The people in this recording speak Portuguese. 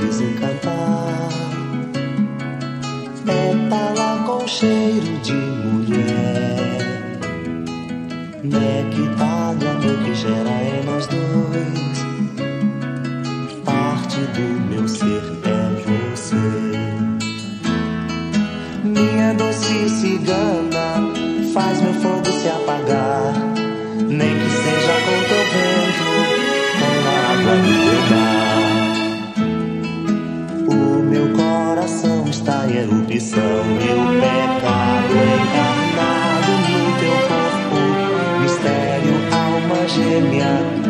desencantar. Pétala com cheiro de mulher, néctar do amor que gera em nós dois. Parte do meu ser é você. Minha doce cigana, faz meu fogo se apagar, nem que seja com teu vento, com a água do teu mar. O meu coração está em erupção e o pecado encarnado no teu corpo, mistério, alma gêmea.